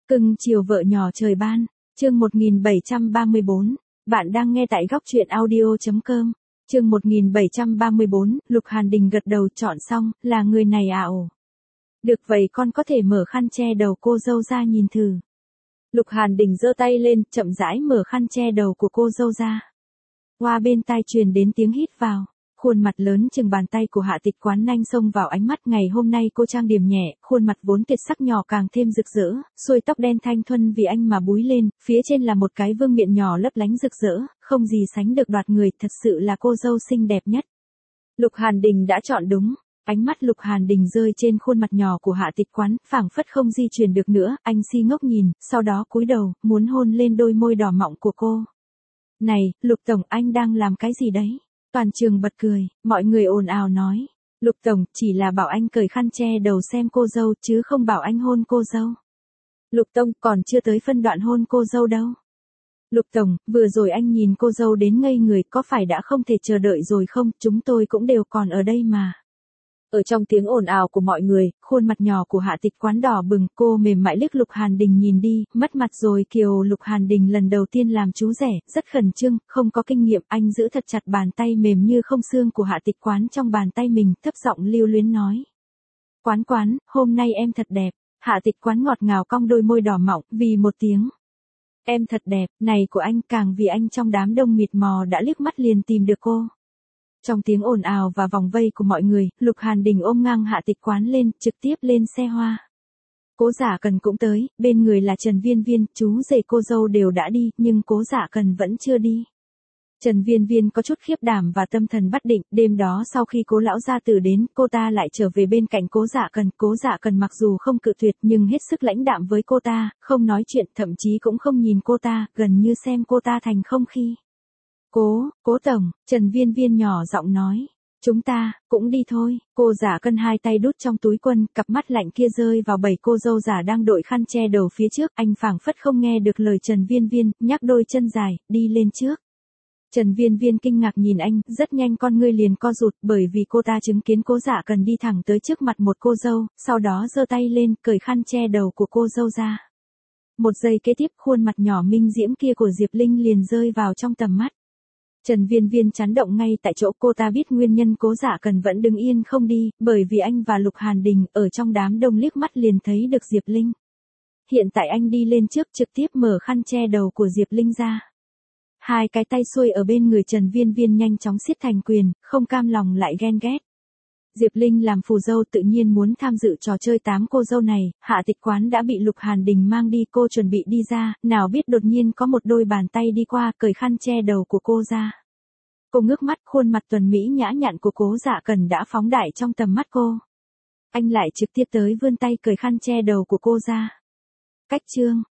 Cưng chiều vợ nhỏ trời ban, chương 1734, bạn đang nghe tại góc truyện audio.com, chương 1734, Lục Hàn Đình gật đầu chọn xong, là người này à ồ. Được vậy con có thể mở khăn che đầu cô dâu ra nhìn thử. Lục Hàn Đình giơ tay lên, chậm rãi mở khăn che đầu của cô dâu ra. Qua bên tai truyền đến tiếng hít vào. Khuôn mặt lớn chừng bàn tay của Hạ Tịch Quán nhanh xông vào ánh mắt. Ngày hôm nay cô trang điểm nhẹ, khuôn mặt vốn tuyệt sắc nhỏ càng thêm rực rỡ, xuôi tóc đen thanh thuần vì anh mà búi lên, phía trên là một cái vương miện nhỏ lấp lánh rực rỡ, không gì sánh được đoạt người, thật sự là cô dâu xinh đẹp nhất. Lục Hàn Đình đã chọn đúng. Ánh mắt Lục Hàn Đình rơi trên khuôn mặt nhỏ của Hạ Tịch Quán, phảng phất không di chuyển được nữa, anh si ngốc nhìn, sau đó cúi đầu, muốn hôn lên đôi môi đỏ mọng của cô. Này, Lục Tổng, anh đang làm cái gì đấy? Toàn trường bật cười, mọi người ồn ào nói. Lục Tổng, chỉ là bảo anh cởi khăn che đầu xem cô dâu chứ không bảo anh hôn cô dâu. Lục Tổng, còn chưa tới phân đoạn hôn cô dâu đâu. Lục Tổng, vừa rồi anh nhìn cô dâu đến ngây người, có phải đã không thể chờ đợi rồi không? Chúng tôi cũng đều còn ở đây mà. Ở trong tiếng ồn ào của mọi người, khuôn mặt nhỏ của Hạ Tịch Quán đỏ bừng, cô mềm mại liếc Lục Hàn Đình nhìn đi, mất mặt rồi kiều. Lục Hàn Đình lần đầu tiên làm chú rể, rất khẩn trương, không có kinh nghiệm, anh giữ thật chặt bàn tay mềm như không xương của Hạ Tịch Quán trong bàn tay mình, thấp giọng lưu luyến nói. Quán, hôm nay em thật đẹp. Hạ Tịch Quán ngọt ngào cong đôi môi đỏ mọng, vì một tiếng. Em thật đẹp, này của anh càng vì anh trong đám đông mịt mò đã liếc mắt liền tìm được cô. Trong tiếng ồn ào và vòng vây của mọi người, Lục Hàn Đình ôm ngang Hạ Tịch Quán lên, trực tiếp lên xe hoa. Cố Dạ Cần cũng tới, bên người là Trần Viên Viên, chú rể cô dâu đều đã đi, nhưng Cố Dạ Cần vẫn chưa đi. Trần Viên Viên có chút khiếp đảm và tâm thần bất định, đêm đó sau khi Cố lão gia tử đến, cô ta lại trở về bên cạnh Cố Dạ Cần. Cố Dạ Cần mặc dù không cự tuyệt nhưng hết sức lãnh đạm với cô ta, không nói chuyện, thậm chí cũng không nhìn cô ta, gần như xem cô ta thành không khí. Cố Tổng, Trần Viên Viên nhỏ giọng nói. Chúng ta, cũng đi thôi. Cô Dạ Cần hai tay đút trong túi quần, cặp mắt lạnh kia rơi vào 7 cô dâu giả đang đội khăn che đầu phía trước. Anh phảng phất không nghe được lời Trần Viên Viên, nhắc đôi chân dài, đi lên trước. Trần Viên Viên kinh ngạc nhìn anh, rất nhanh con ngươi liền co rụt, bởi vì cô ta chứng kiến Cố Dạ Cần đi thẳng tới trước mặt một cô dâu, sau đó giơ tay lên, cởi khăn che đầu của cô dâu ra. Một giây kế tiếp, khuôn mặt nhỏ minh diễm kia của Diệp Linh liền rơi vào trong tầm mắt. Trần Viên Viên chấn động ngay tại chỗ, cô ta biết nguyên nhân Cố Dạ Cần vẫn đứng yên không đi, bởi vì anh và Lục Hàn Đình ở trong đám đông liếc mắt liền thấy được Diệp Linh. Hiện tại anh đi lên trước trực tiếp mở khăn che đầu của Diệp Linh ra. Hai cái tay xuôi ở bên người Trần Viên Viên nhanh chóng siết thành quyền, không cam lòng lại ghen ghét. Diệp Linh làm phù dâu tự nhiên muốn tham dự trò chơi 8 cô dâu này, Hạ Tịch Quán đã bị Lục Hàn Đình mang đi, cô chuẩn bị đi ra, nào biết đột nhiên có một đôi bàn tay đi qua, cởi khăn che đầu của cô ra. Cô ngước mắt, khuôn mặt tuần mỹ nhã nhặn của Cố Dạ Cần đã phóng đại trong tầm mắt cô. Anh lại trực tiếp tới vươn tay cởi khăn che đầu của cô ra. Cách chương